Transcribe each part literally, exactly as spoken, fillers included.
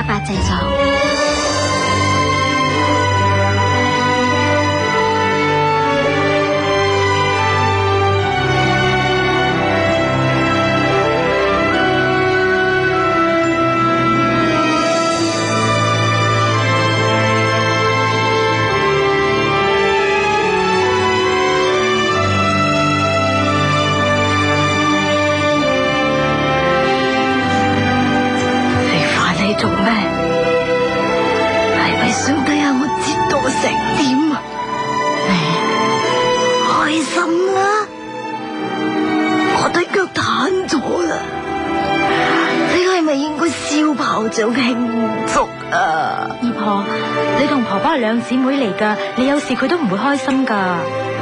八製作。 做慶祝啊！ 二婆，你同婆婆係兩姊妹嚟噶，你有事佢都唔會開心噶。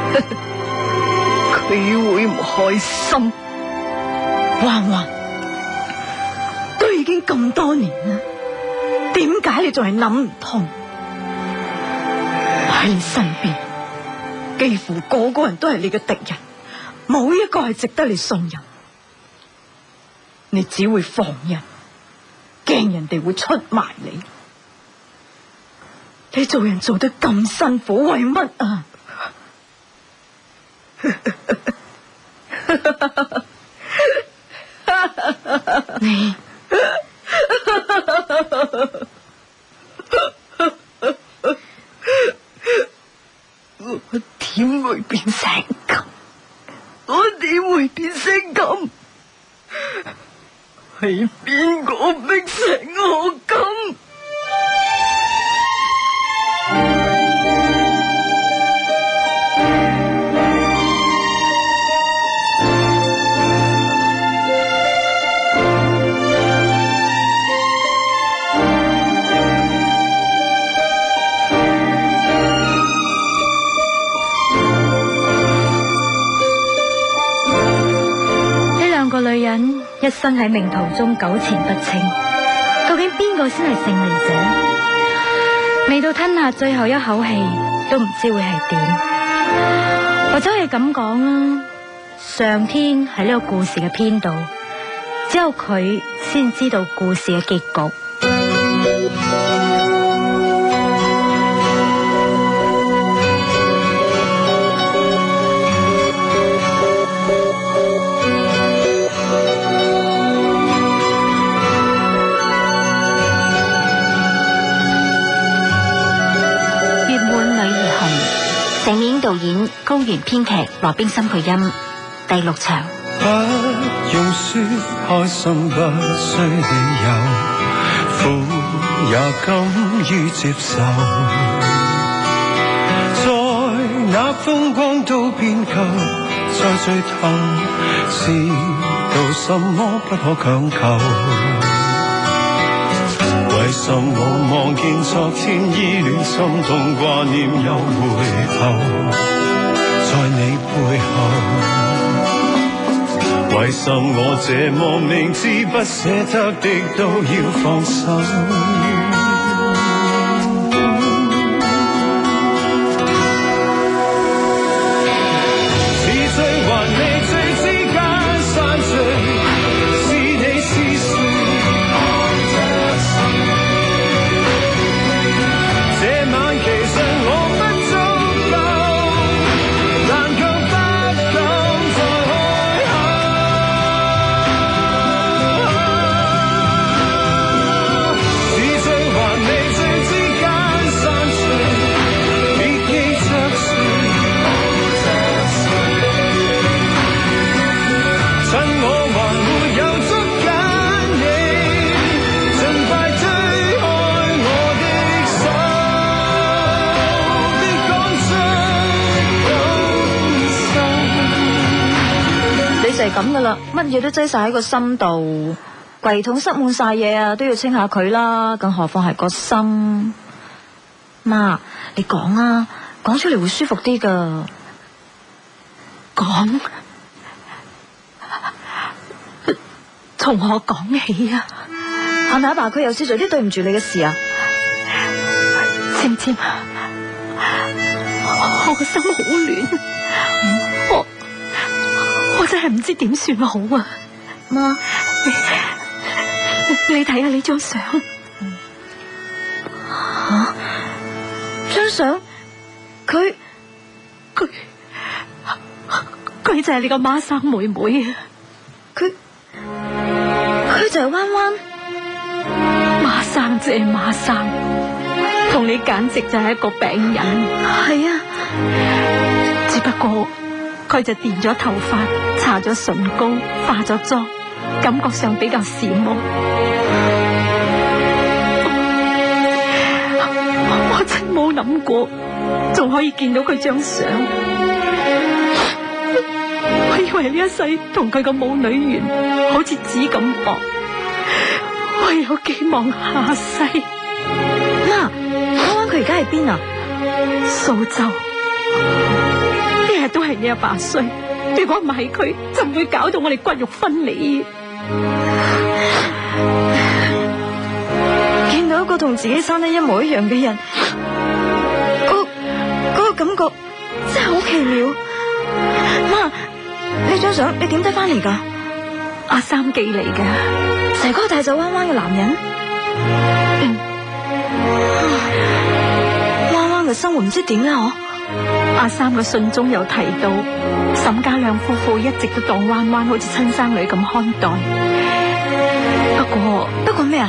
佢會唔開心？環環，都已經咁多年啦，點解你仲係諗唔通？喺你身邊，幾乎個個人都係你嘅敵人，冇一個係值得你信任。你只會防人，驚人哋會出賣你。你做人做得咁辛苦，為乜啊？ 你我點會變成咁？我點會變成咁？係邊個逼成我咁？ 個女人一生喺命途中糾纏不清，究竟邊個先係勝利者？未到吞下最後一口氣，都唔知會係點。或者係咁講啦，上天喺呢個故事嘅編導，只有佢先知道故事嘅結局。 鄭美英導演，高原編劇，羅冰心配音，第六場。 不用說開心不需理由，苦也甘於接受，在那風光都變舊，在最後知道什麼不可強求。為什麼望見昨天依戀心動掛念又回頭，在你背後，為什麼這麼明知不捨得的都要放手？ 就係咁噶啦，乜嘢都擠晒喺個心度，櫃桶塞滿晒嘢啊，都要清下佢啦，更何況係個心。媽，你講啊，講出嚟會舒服啲噶。講，從我講起啊，係咪阿爸佢又試做啲對唔住你嘅事啊？知唔知啊？我個心好亂，我。我真係唔知點算好啊！媽，你你睇下呢張相， 相，佢佢佢就係你個孖生妹妹啊！ 佢佢就係彎彎， 孖生即係孖生，同你簡直就係一個病人。 係啊， 只不過佢就電咗頭髮，搽咗唇膏，化咗妝，感覺上比較閃目。我，我真冇諗過，仲可以見到佢張相。我以為呢一世同佢個母女緣好似紙咁薄，我有寄望下世。 媽，彎彎佢而家喺邊啊？ 蘇州，呢日都係你阿爸衰。如果唔係佢，就唔會搞到我哋骨肉分離。 見到一個同自己生得一模一樣嘅人，嗰嗰個感覺真係好奇妙。媽，呢張相你點得翻嚟噶？ 阿三寄嚟噶， 成個帶走彎彎嘅男人。 嗯， 彎彎嘅生活唔知點啦，嗬。 阿三嘅信中有提到，沈家亮夫婦一直都當彎彎好似親生女咁看待。不過不過咩啊？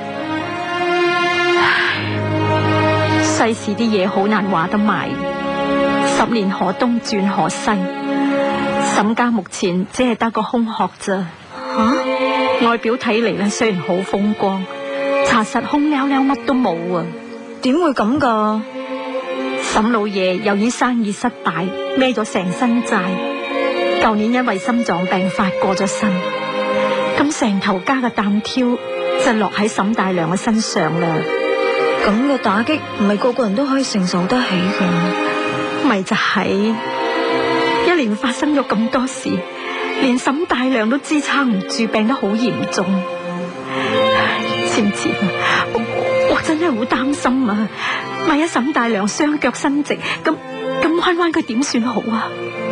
世事啲嘢好難話得埋，十年河東轉河西。沈家目前只係得個空殼咋。 吓、啊？ 外表睇嚟咧，雖然好風光，查實空溜溜，乜都冇啊！ 點會咁噶？ 沈老爺由於生意失敗，孭咗成身債，舊年因為心臟病發過咗身，咁成頭家嘅擔挑就落喺沈大娘嘅身上啦。 咁嘅打擊唔係個個人都可以承受得起噶。 咪就係、是、一年發生咗咁多事，連沈大娘都支撐唔住，病得好嚴重。前前我，我真係好擔心啊！萬一沈大娘雙腳伸直，咁咁彎彎佢點算好啊？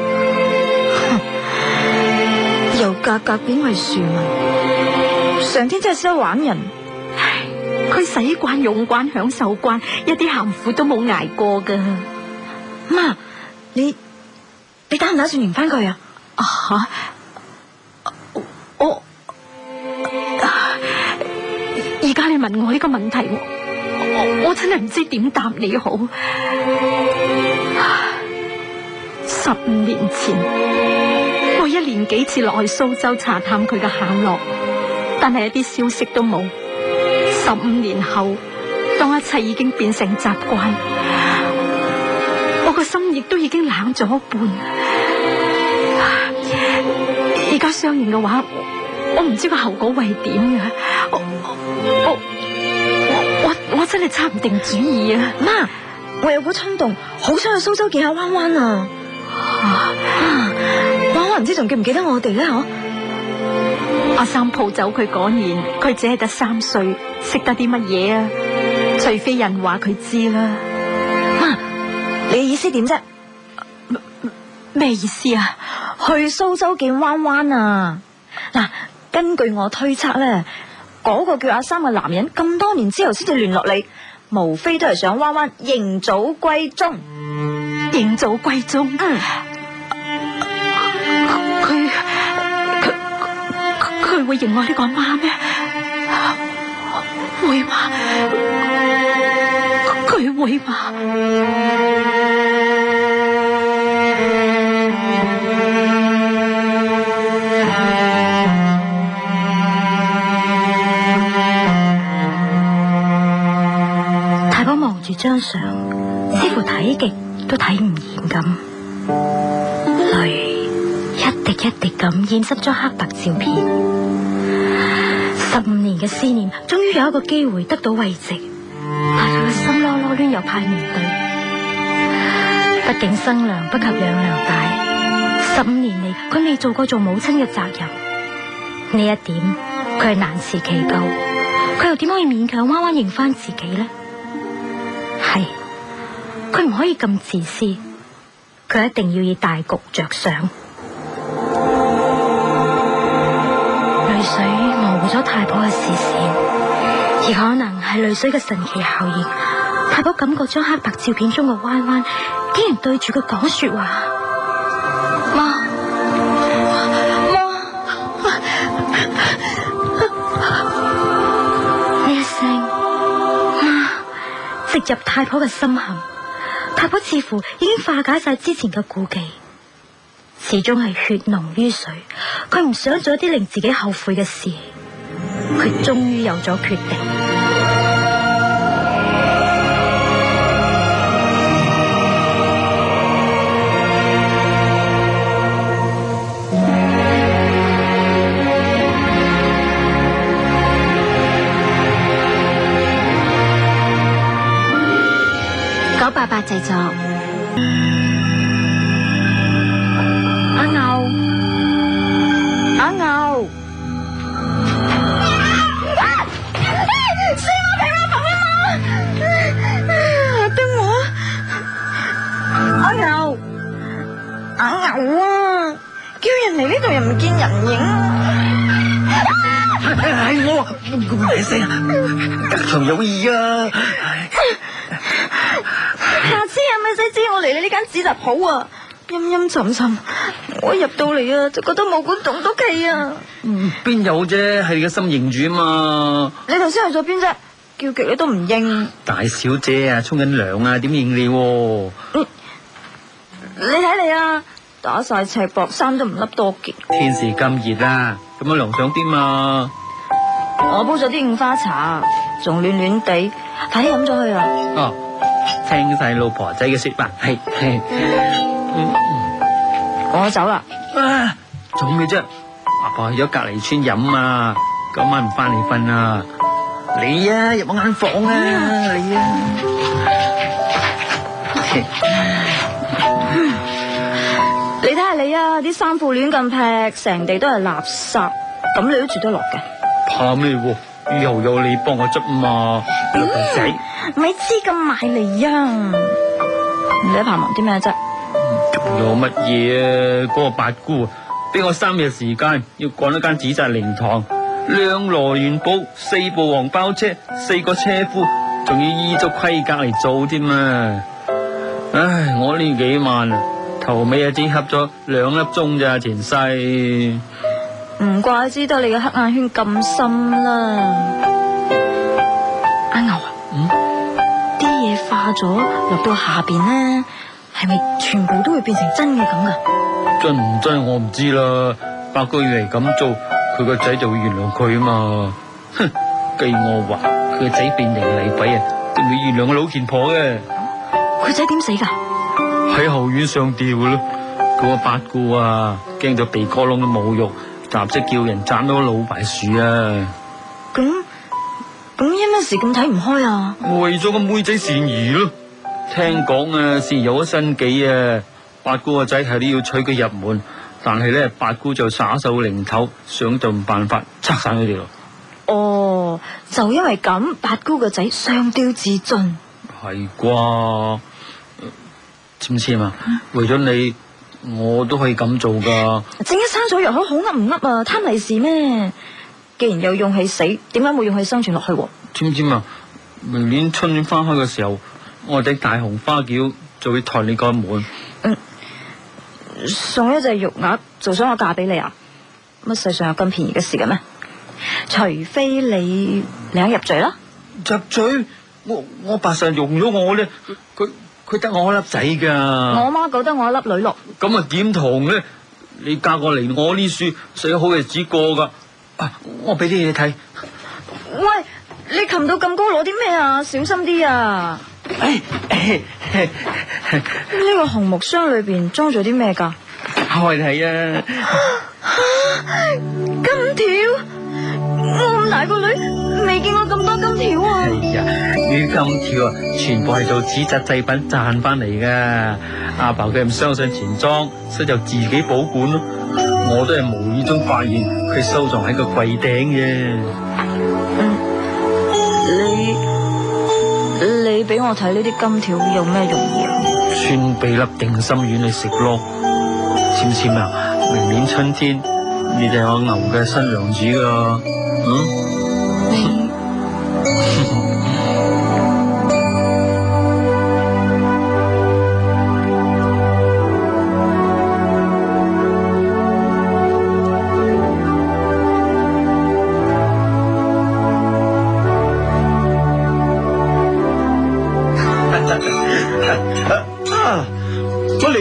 由格格變為庶民，上天真係識得玩人。 佢使慣用慣享受慣，一啲鹹苦都冇挨過噶。 媽，你你打唔打算認翻佢啊？ 啊，我而家你問我呢個問題，我我，我真係唔知點答你好。十五年前，我一連幾次落去蘇州查探佢嘅下落，但係一啲消息都冇。十五年後，當一切已經變成習慣，我個心亦都已經冷咗一半。而家相認嘅話，我唔知個後果會係點嘅。我我我我我真係揸唔定主意啊！ 媽，我有股衝動，好想去蘇州見下彎彎啊！啊，彎彎唔知仲記唔記得我哋咧？嗬？ 阿三抱走佢嗰年，佢只係得三歲，識得啲乜嘢啊？除非人話佢知啦。 媽，你嘅意思點啫？ 咩意思啊？ 去蘇州見彎彎啊！嗱，根據我推測咧，嗰、那個叫阿三嘅男人咁多年之後先至聯絡你，無非都係想彎彎認祖歸宗。 認祖歸宗？嗯。佢佢佢會認我呢個阿媽咩？會嗎？佢會嗎？ 太婆望住張相，似乎睇極都睇唔厭咁，淚一滴一滴咁染濕咗黑白照片。十五年嘅思念，終於有一個機會得到慰藉，但佢嘅心囉囉攣又怕面對。畢竟生娘不及養娘大，十五年嚟佢未做過做母親嘅責任，呢一點佢係難辭其咎。佢又點可以勉強彎彎認翻自己呢？係，佢唔可以咁自私，佢一定要以大局着想。淚水模糊咗太婆嘅視線，而可能係淚水嘅神奇效應， 太保感覺將黑白照片中嘅彎彎，竟然對住佢講說話。 媽， 呢一聲媽直入太保嘅心坎。太保似乎已經化解晒之前嘅顧忌，始終係血濃於水。佢唔想做一啲令自己後悔嘅事，佢終於有咗決定。 九八八製作。 阿牛， 阿牛，撕我皮我頭啊嘛！叮我，阿牛，阿牛啊！叫人嚟呢度又唔見人影。 係我，咁大聲，隔牆有耳啊！ 下次係咪使知我嚟你呢間紙紮鋪啊？陰陰沉沉，我一入到嚟啊，就覺得冇管動到企啊！ 邊有啫，係你嘅心凝住啊嘛！ 你頭先去咗邊啫？叫極你都唔應。 大小姐啊，沖緊涼啊，點應你？ 嗯，你睇你啊，打晒赤膊，衫都唔笠多件。 天時咁熱啊，咁樣涼想啲嘛？ 我煲咗啲五花茶，仲暖暖地，快啲飲咗去啊！ 哦，聽晒老婆仔嘅說話，係係。嗯、 我走啦。 啊，做咩啫？阿婆去咗隔離村飲啊，今晚唔翻嚟瞓啊！你啊，入我間房啊，嗯、你啊！ 你睇下你啊，啲衫褲亂咁劈，成地都係垃圾，咁你都住得落嘅？ 怕咩？以後有你幫我執嘛，老婆仔。 咪知咁埋嚟啊！你喺旁忙啲咩啫？ 仲有乜嘢啊？嗰個八姑俾我三日時間，要趕一間紙紮靈堂，兩羅元寶，四部黃包車，四個車夫，仲要依足規格嚟做添嘛！唉，我呢幾晚啊，頭尾啊只瞌咗兩粒鐘咋，前世。 唔怪之得你嘅黑眼圈咁深啦。阿牛啊， 嗯， 啲嘢化咗落到下邊呢，係咪全部都會變成真嘅咁噶？ 真唔真我唔知啦。八姑以為咁做，佢個仔就會原諒佢啊嘛。哼，計我話佢個仔變形禮鬼啊，都唔會原諒個老虔婆嘅。 佢仔點死噶？ 喺後院上吊咯。嗰個八姑啊，驚咗鼻哥窿都冇肉，立即叫人斬到老槐樹啊！ 咁咁因乜事咁睇唔開啊？ 為咗個妹仔善兒咯。聽講啊，善兒有咗身紀啊，八姑個仔係都要娶佢入門，但係咧八姑就耍手擰頭，想盡辦法拆散佢哋咯。 哦，就因為咁，八姑個仔上吊自盡。 係啩？知唔知啊？為咗你，我都可以咁做噶。 正一生咗藥好好噏唔噏啊？貪利是咩？既然有勇氣死，點解冇勇氣生存落去？ 知唔知啊？明年春暖花開嘅時候，我哋大紅花轎就會抬你個門。 嗯，送一隻玉鴨，就想我嫁俾你啊？乜世上有咁便宜嘅事嘅咩？除非你兩入贅啦。 入贅？我我白實用咗我咧，佢佢得我一粒仔噶。 我媽覺得我一粒女咯。 咁啊點同咧？你嫁過嚟我呢處，死好日子過噶。啊，我俾啲嘢你睇。 喂，你擒到咁高攞啲咩啊？小心啲啊！ 哎哎哎呢個紅木箱裏邊裝咗啲咩噶？ 開睇啊！ 金條，我咁大個女未見過咁多金條啊！ 係呀，呢啲金條啊，全部係做紙紮製品賺翻嚟噶。阿爸佢唔相信錢莊，所以就自己保管咯。我都係無意中發現佢收藏喺個櫃頂嘅。 嗯，你你俾我睇呢啲金條有咩用意啊？ 算俾粒定心丸你食咯。簽唔簽啊？明年春天你哋係我牛嘅新娘子噶。嗯。 你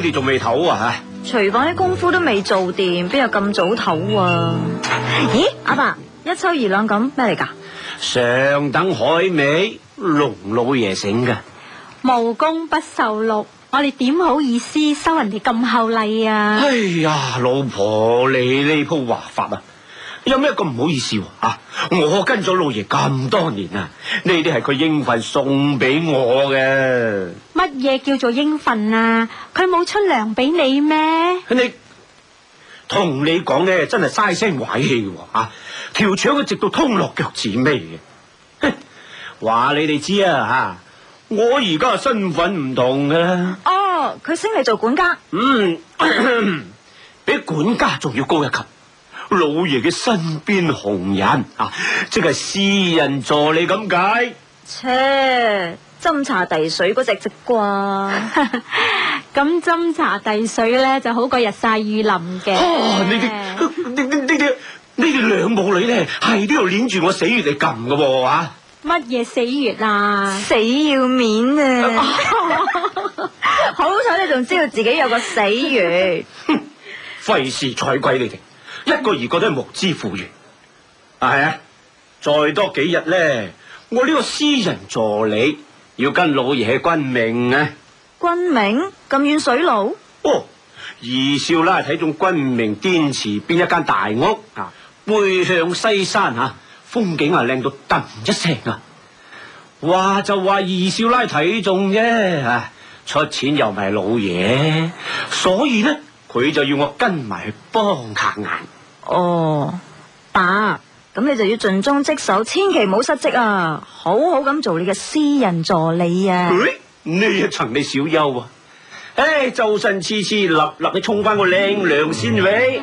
哋仲未唞啊吓？廚房啲功夫都未做掂，邊有咁早唞啊？咦，阿爸，一抽二兩咁咩嚟噶？ 上等海味，龍老爺醒嘅。 無功不受祿，我哋點好意思收人哋咁厚禮啊？ 哎呀，老婆，你呢鋪話法啊，有咩咁唔好意思啊？我跟咗老爺咁多年啊，呢啲係佢應份送俾我嘅。 乜嘢叫做應份啊？佢冇出糧俾你咩？ 你同你講咧，真係嘥聲壞氣喎啊！條腸佢直到通落腳趾尾嘅。哼，話你哋知啊吓，我而家嘅身份唔同噶啦。 哦，佢升你做管家。 嗯，比管家仲要高一級。老爺嘅身邊紅人啊，即係私人助理咁解。 切，斟茶遞水嗰隻啫啩。 咁斟茶遞水咧就好過日曬雨淋嘅。 哦，你哋你你你哋你哋兩母女咧係都要捏住我死穴嚟撳噶喎啊！ 乜嘢死穴啊？ 死要面啊！好彩你仲知道自己有個死穴。 哼，費事睬鬼你哋。一個二個都係無知婦孺，啊係啊！再多幾日咧，我呢個私人助理要跟老爺去軍命啊！ 軍命咁遠水路？ 哦，二少奶睇中軍命滇池邊一間大屋啊，背向西山啊，風景啊靚到噔一聲啊！話就話二少奶睇中啫，啊，出錢又唔係老爺，所以呢，佢就要我跟埋去幫下眼。 哦，爸，咁你就要盡忠職守，千祈唔好失職啊！好好咁做你嘅私人助理啊！ 呢一層你小憂啊！唉，周身黐黐立立，你沖翻個靚涼先喂！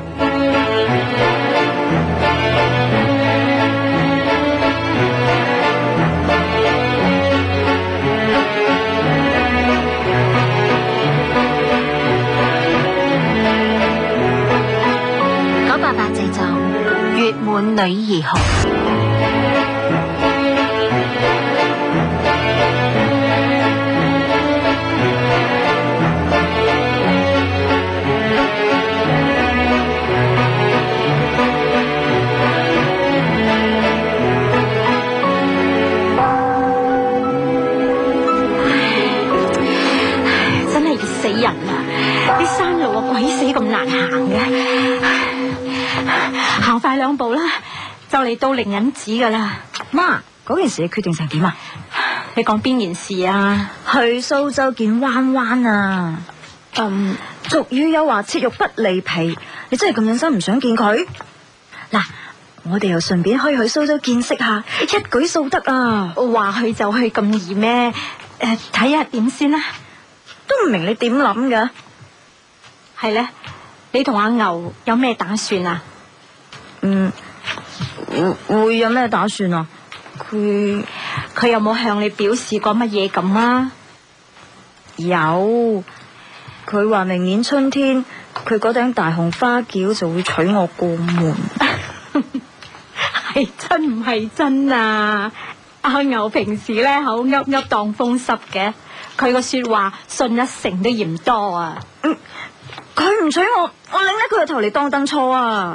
月滿女兒紅。 真係熱死人啊！啲山路啊，鬼死咁難行嘅。行快兩步啦，就嚟到靈隱寺噶啦。 媽，嗰件事你決定成點啊？ 你講邊件事啊？ 去蘇州見彎彎啊！嗯，俗語有話切肉不離皮，你真係咁忍心唔想見佢？嗱，我哋又順便可以去蘇州見識下，一舉數得啊！ 話去就去咁易咩？誒，睇下點先啦。 都唔明你點諗噶？ 係咧，你同阿牛有咩打算啊？ 嗯，會會有咩打算啊？佢佢有冇向你表示過乜嘢咁啊？ 有，佢話明年春天佢嗰頂大紅花轎就會娶我過門。 係真唔係真啊？阿牛平時咧口噏噏當風濕嘅，佢個說話信一成都嫌多啊！ 嗯，佢唔娶我，我擰甩佢個頭嚟當凳錯啊！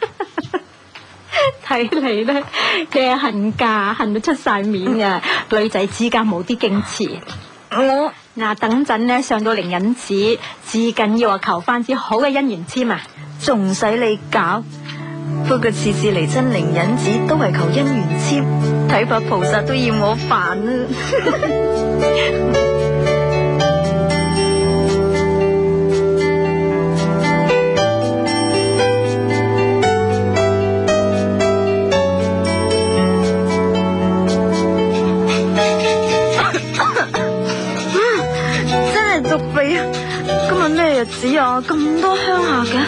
睇嚟咧，佢係恨嫁恨到出晒面嘅，女仔之間冇啲矜持。 我嗱，等陣咧上到靈隱寺，至緊要話求翻支好嘅姻緣簽啊！ 仲使你搞？不過次次嚟親靈隱寺都係求姻緣簽，睇怕菩薩都要我煩啊！日子啊，咁多鄉下嘅，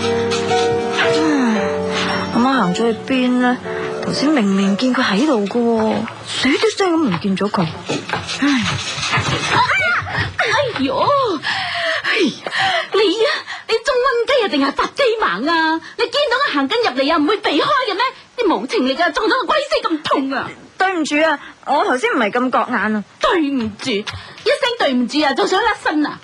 阿媽行咗去邊呢？頭先明明見佢喺度嘅，死都聲咁唔見咗佢。哎呀，哎喲，哎呀，你啊，你中瘟雞啊，定係發雞盲啊？你見到我行緊入嚟啊，唔會避開嘅咩？你無情嚟噶，撞到個鬼死咁痛啊！ 對唔住啊，我頭先唔係咁覺眼啊。 對唔住，一聲對唔住啊，就想甩身啊！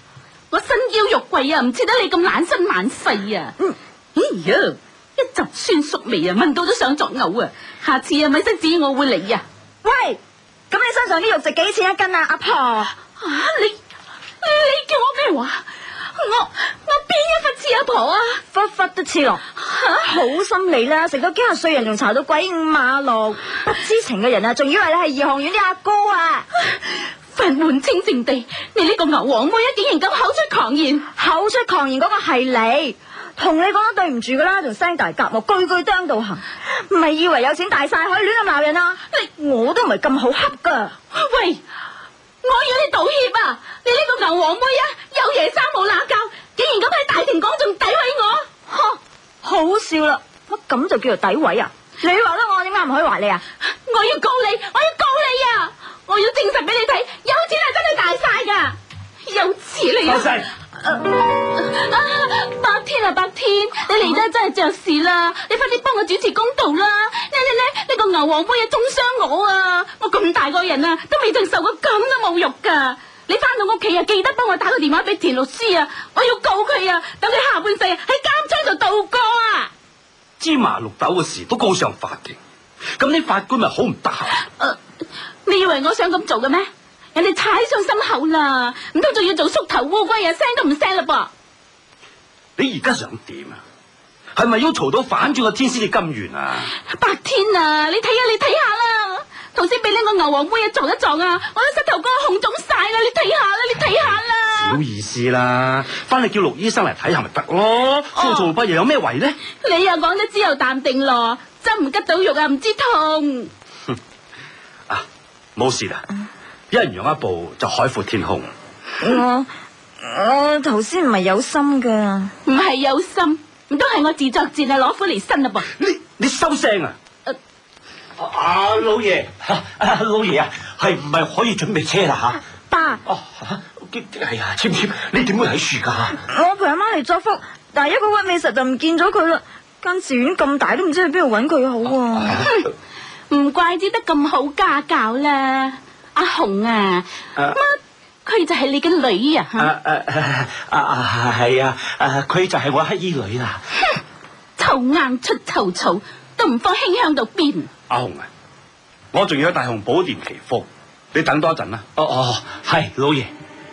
我身嬌肉貴啊，唔似得你咁懶身懶世啊。嗯，哎呀，一陣酸縮味啊，聞到都想作嘔啊！下次啊，咪使指我會嚟啊。 喂，咁你身上啲肉值幾錢一斤啊，阿婆？ 啊，你你叫我咩話？我我邊一忽似阿婆啊？ 忽忽都似咯，好心你啦！食到幾廿歲人仲查到鬼五馬六，不知情嘅人啊，仲以為你係二項院啲阿哥啊！ 佛門清淨地，你呢個牛黃妹啊，竟然咁口出狂言！ 口出狂言嗰個係你，同你講得對唔住噶啦，仲聲大夾惡，句句當道行，唔係以為有錢大晒可以亂咁鬧人啊！你我都唔係咁好恰噶。 喂！我要你道歉啊！你呢個牛黃妹啊，有爺生冇乸教，竟然咁喺大庭廣眾詆毀我， 呵，好笑啦！乜咁就叫做詆毀啊？你話得我點解唔可以話你啊？ 我要告你，我要告你啊！我要證實俾你睇，有錢係真係大晒噶，有錢嚟啊！ 細啊，白天啊白天，你嚟得真係着事啦！你快啲幫我主持公道啦！你你你呢個牛黃妹啊，中傷我啊！我咁大個人啊，都未曾受過咁嘅侮辱噶！你翻到屋企啊，記得幫我打個電話俾田律師啊！我要告佢啊，等佢下半世喺監倉度度過啊！ 芝麻綠豆嘅事都告上法庭，咁啲法官咪好唔得閒？ 呃，你以為我想咁做嘅咩？人哋踩上心口啦，唔通仲要做縮頭烏龜啊？聲都唔聲啦噃！ 你而家想點啊？係咪要嘈到反轉個天先至甘願啊？ 白天啊，你睇下你睇下啦，頭先俾呢個牛黃妹啊撞一撞啊，我啲膝頭哥紅腫晒啦，你睇下啦，你睇下啦！ 小意思啦，翻嚟叫陸醫生嚟睇下咪得咯，嘈嘈不又有咩為呢？ 你又講得自由淡定咯，針唔吉到肉啊，唔知痛。 啊，冇事啦，一人讓一步就海闊天空。 我我頭先唔係有心噶， 唔係有心，唔通係我自作賤啊，攞苦嚟辛啦噃！ 你你收聲啊！啊啊老爺，啊老爺啊，係唔係可以準備車啦吓？ 爸， 哦吓，係呀，謙謙，你點會喺樹噶？ 我陪阿媽嚟作福，但係一個屈尾實就唔見咗佢啦。間寺院咁大，都唔知去邊度揾佢好啊！ 唔怪之得咁好家教啦，阿紅啊，乜佢就係你嘅女啊？ 啊啊啊啊係啊，啊佢就係我乞衣女啦。 臭硬出臭草，都唔放馨香到邊。 阿紅啊，我仲要喺大雄寶殿祈福，你等多一陣啦。哦哦，係老爺。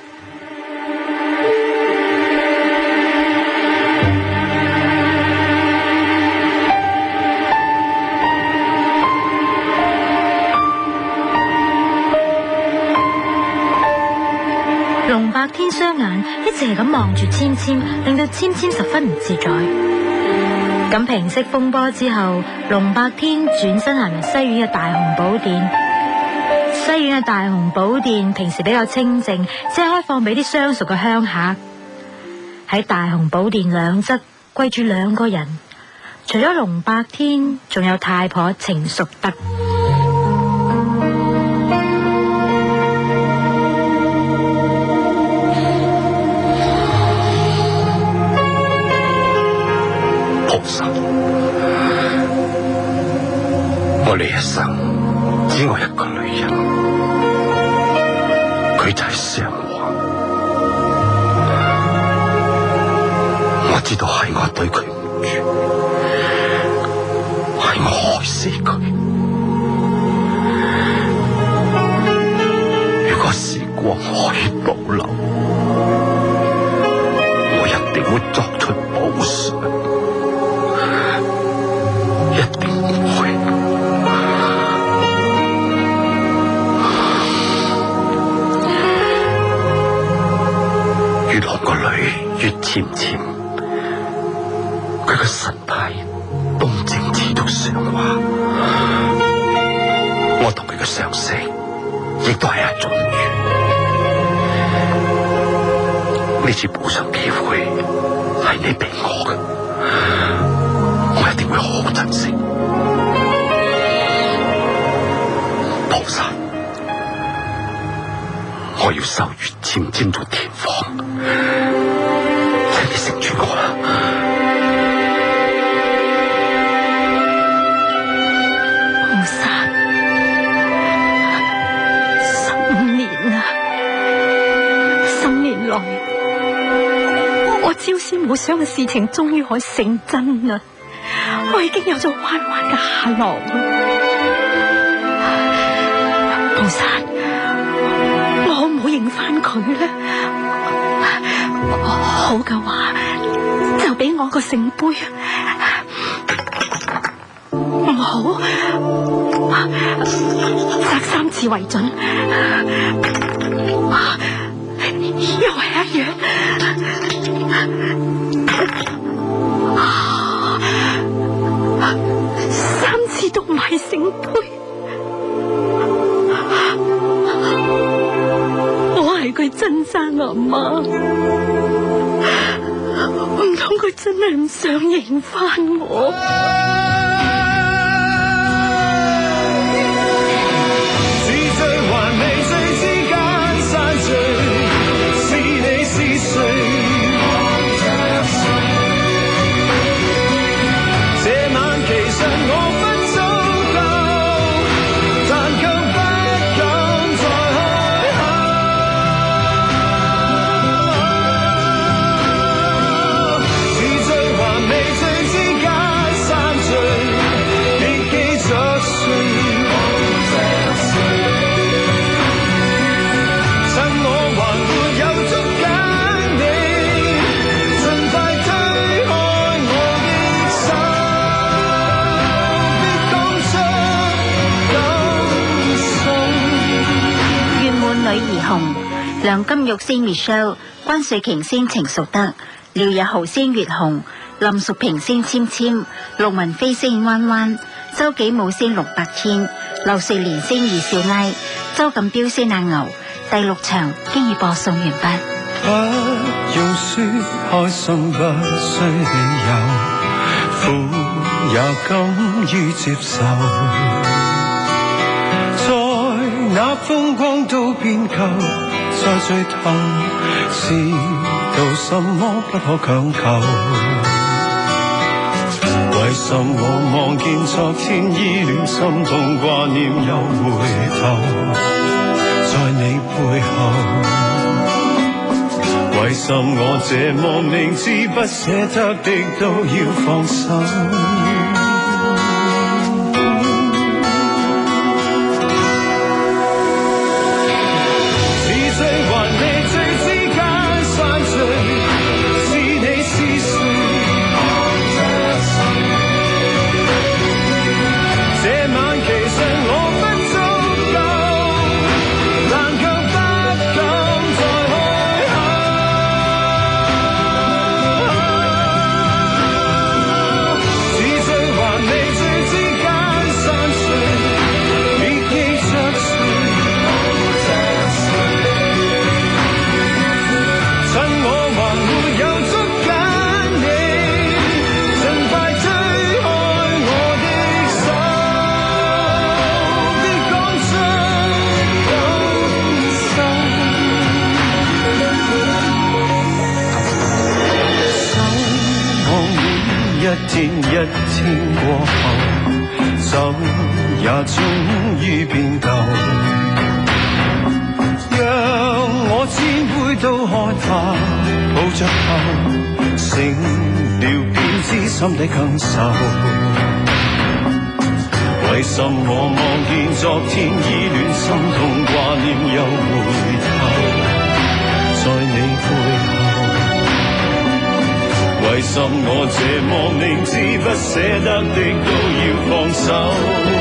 龍白天雙眼一直係咁望住芊芊，令到芊芊十分唔自在。咁平息風波之後，龍白天轉身行入西院嘅大雄寶殿。西院嘅大雄寶殿平時比較清靜，只係開放俾啲相熟嘅鄉客。喺大雄寶殿兩側跪住兩個人，除咗龍白天，仲有太婆程淑德。 我呢一生只愛一個女人，佢就係上皇。我知道係我對佢唔住，係我害死佢。如果時光可以倒流，我一定會作出補償，一定會。越學個女越纖纖，佢個神態東正似到上華。我同佢嘅相識亦都係一種緣。呢次補償機會係你俾我嘅，我一定會好好珍惜。菩薩，我要收越纖纖做田房，請你成全我啦。 菩薩，十五年啦，十年來冇想嘅事情終於可以成真啦！我已經有咗彎彎嘅下落啦。菩薩，我可唔好認翻佢咧？好嘅話，就俾我個聖杯。唔好，擇三次為準。又係一樣。三次都唔係聖杯。我係佢親生阿媽，唔通佢真係唔想認翻我？ 梁金玉仙 Michelle， 關瑞瓊仙程淑德，廖日豪仙月紅，林淑平仙簽簽，陸文飛仙彎彎，周紀武仙六百天，劉瑞蓮仙二少奶，周錦標仙阿牛。第六場經已播送完畢。 不用說開心不需理由，苦也甘於接受，在那風光都變舊，在最後是到什麼不可強求。為什麼望見昨天依戀心痛掛念又回頭，在你背後為什麼這麼明知不捨得的都要放手？一天一天過後，手也終於變舊。讓我千杯都開下，抱着頭，醒了便知心底更愁。為什麼望見昨天依戀心痛掛念又回頭，在你背後為什麼這麼明知不捨得的都要放手？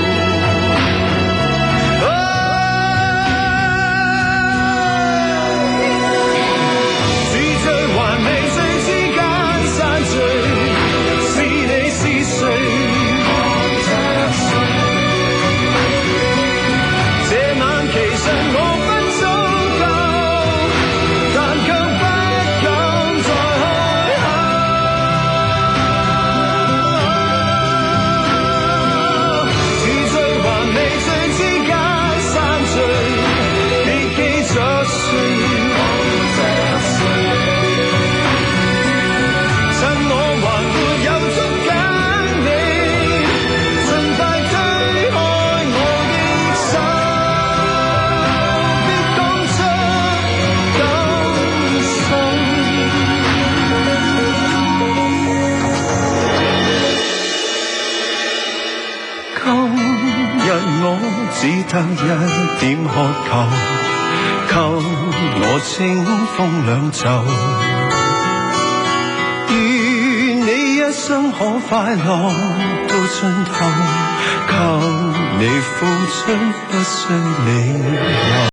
是最還未睡之間散聚，是你是誰？這晚其實我不足夠，但卻不敢再開口。是只得一點渴求，給我清風兩袖。願你一生可快樂到盡頭，給你付出不需理由。